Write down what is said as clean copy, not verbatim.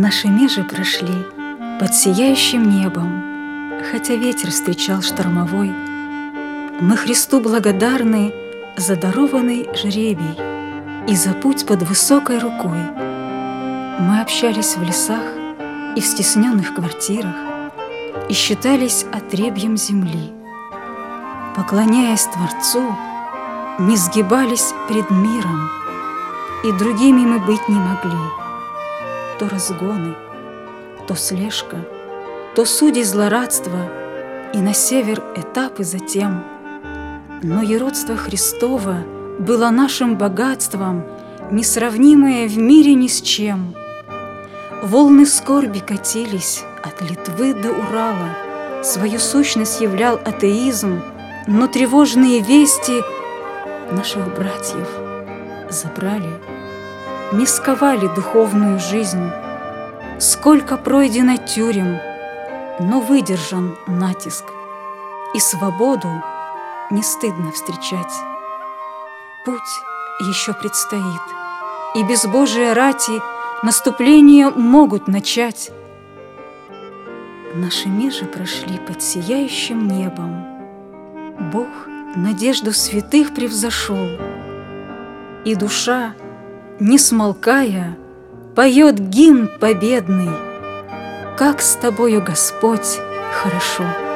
Наши межи прошли под сияющим небом, хотя ветер встречал штормовой. Мы Христу благодарны за дарованный жребий и за путь под высокой рукой. Мы общались в лесах и в стесненных квартирах и считались отребьем земли. Поклоняясь Творцу, не сгибались пред миром, и другими мы быть не могли. То разгоны, то слежка, то судей злорадства, и на север этапы затем. Но еродство Христово было нашим богатством, несравнимое в мире ни с чем. Волны скорби катились от Литвы до Урала, свою сущность являл атеизм, но тревожные вести наших братьев забрали, не сковали духовную жизнь. Сколько пройдено тюрем, но выдержан натиск, и свободу не стыдно встречать. Путь еще предстоит, и без Божией рати наступление могут начать. Наши межи прошли под сияющим небом. Бог надежду святых превзошел, и душа, не смолкая, поет гимн победный: как с тобою, Господь, хорошо.